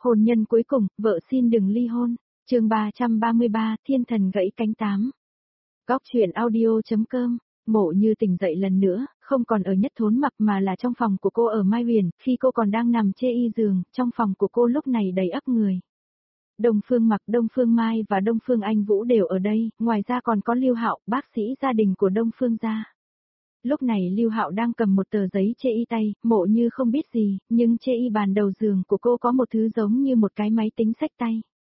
Hôn nhân cuối cùng, vợ xin đừng ly hôn. Chương 333, Thiên thần gãy cánh 8. Góc truyện audio.com. Mộ Như tỉnh dậy lần nữa, không còn ở Nhất Thốn Mặc mà là trong phòng của cô ở Mai Huyền, khi cô còn đang nằm chê y giường, trong phòng của cô lúc này đầy ắp người. Đông Phương Mặc, Đông Phương Mai và Đông Phương Anh Vũ đều ở đây, ngoài ra còn có Lưu Hạo, bác sĩ gia đình của Đông Phương gia. Lúc này Lưu Hạo đang cầm một tờ giấy chê y tay, Mộ Như không biết gì, nhưng chê y bàn đầu giường của cô có một thứ giống như một cái máy tính xách tay.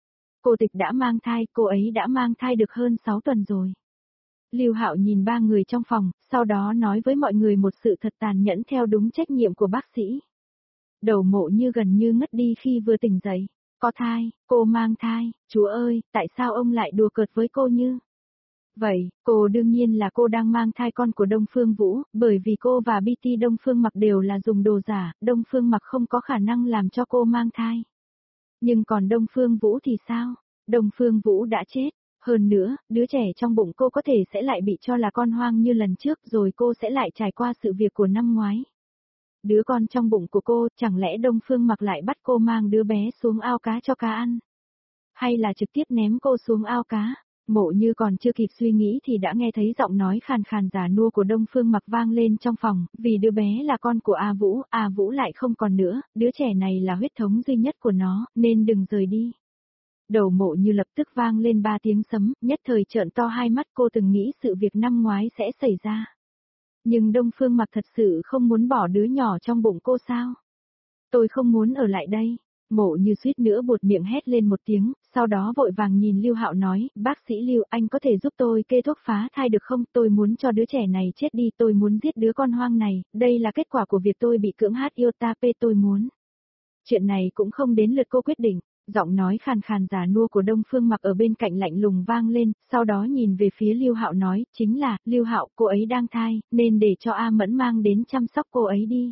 Cô Tịch đã mang thai, cô ấy đã mang thai được hơn 6 tuần rồi. Lưu Hạo nhìn ba người trong phòng, sau đó nói với mọi người một sự thật tàn nhẫn theo đúng trách nhiệm của bác sĩ. Đầu Mộ Như gần như ngất đi khi vừa tỉnh dậy. Có thai, cô mang thai, Chúa ơi, tại sao ông lại đùa cợt với cô Như? Vậy, cô đương nhiên là cô đang mang thai con của Đông Phương Vũ, bởi vì cô và BT Đông Phương Mặc đều là dùng đồ giả, Đông Phương Mặc không có khả năng làm cho cô mang thai. Nhưng còn Đông Phương Vũ thì sao? Đông Phương Vũ đã chết. Hơn nữa, đứa trẻ trong bụng cô có thể sẽ lại bị cho là con hoang như lần trước rồi cô sẽ lại trải qua sự việc của năm ngoái. Đứa con trong bụng của cô, chẳng lẽ Đông Phương Mặc lại bắt cô mang đứa bé xuống ao cá cho cá ăn? Hay là trực tiếp ném cô xuống ao cá? Mộ Như còn chưa kịp suy nghĩ thì đã nghe thấy giọng nói khàn khàn già nua của Đông Phương Mặc vang lên trong phòng, vì đứa bé là con của A Vũ lại không còn nữa, đứa trẻ này là huyết thống duy nhất của nó, nên đừng rời đi. Đầu Mộ Như lập tức vang lên 3 tiếng sấm, nhất thời trợn to hai mắt, cô từng nghĩ sự việc năm ngoái sẽ xảy ra. Nhưng Đông Phương Mặc thật sự không muốn bỏ đứa nhỏ trong bụng cô sao? Tôi không muốn ở lại đây. Mộ Như suýt nữa buột miệng hét lên một tiếng, sau đó vội vàng nhìn Lưu Hạo nói, bác sĩ Lưu, anh có thể giúp tôi kê thuốc phá thai được không? Tôi muốn cho đứa trẻ này chết đi, tôi muốn giết đứa con hoang này, đây là kết quả của việc tôi bị cưỡng HIOTP, tôi muốn. Chuyện này cũng không đến lượt cô quyết định. Giọng nói khàn khàn già nua của Đông Phương Mặc ở bên cạnh lạnh lùng vang lên, sau đó nhìn về phía Lưu Hạo nói, chính là, Lưu Hạo, cô ấy đang thai, nên để cho A Mẫn mang đến chăm sóc cô ấy đi.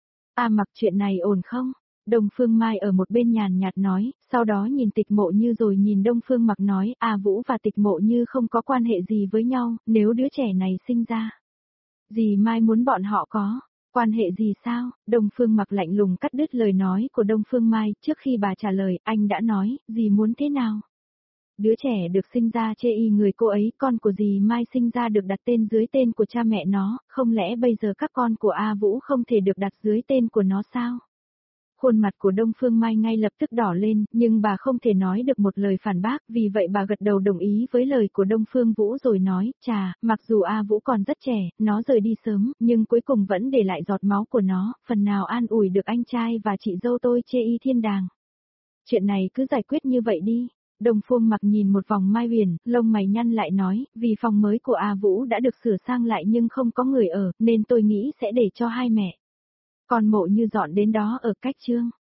A Mặc, chuyện này ổn không? Đông Phương Mai ở một bên nhàn nhạt nói, sau đó nhìn Tịch Mộ Như rồi nhìn Đông Phương Mặc nói, A Vũ và Tịch Mộ Như không có quan hệ gì với nhau, nếu đứa trẻ này sinh ra. Dì Mai muốn bọn họ có. Quan hệ gì sao? Đông Phương Mặc lạnh lùng cắt đứt lời nói của Đông Phương Mai, trước khi bà trả lời, anh đã nói, dì muốn thế nào? Đứa trẻ được sinh ra chê y người cô ấy, con của dì Mai sinh ra được đặt tên dưới tên của cha mẹ nó, không lẽ bây giờ các con của A Vũ không thể được đặt dưới tên của nó sao? Khuôn mặt của Đông Phương Mai ngay lập tức đỏ lên, nhưng bà không thể nói được một lời phản bác, vì vậy bà gật đầu đồng ý với lời của Đông Phương Vũ rồi nói, chà, mặc dù A Vũ còn rất trẻ, nó rời đi sớm, nhưng cuối cùng vẫn để lại giọt máu của nó, phần nào an ủi được anh trai và chị dâu tôi chê y thiên đàng. Chuyện này cứ giải quyết như vậy đi. Đông Phương Mặc nhìn một vòng Mai Huyền, lông mày nhăn lại nói, vì phòng mới của A Vũ đã được sửa sang lại nhưng không có người ở, nên tôi nghĩ sẽ để cho hai mẹ. Còn Mộ Như dọn đến đó ở cách Trương.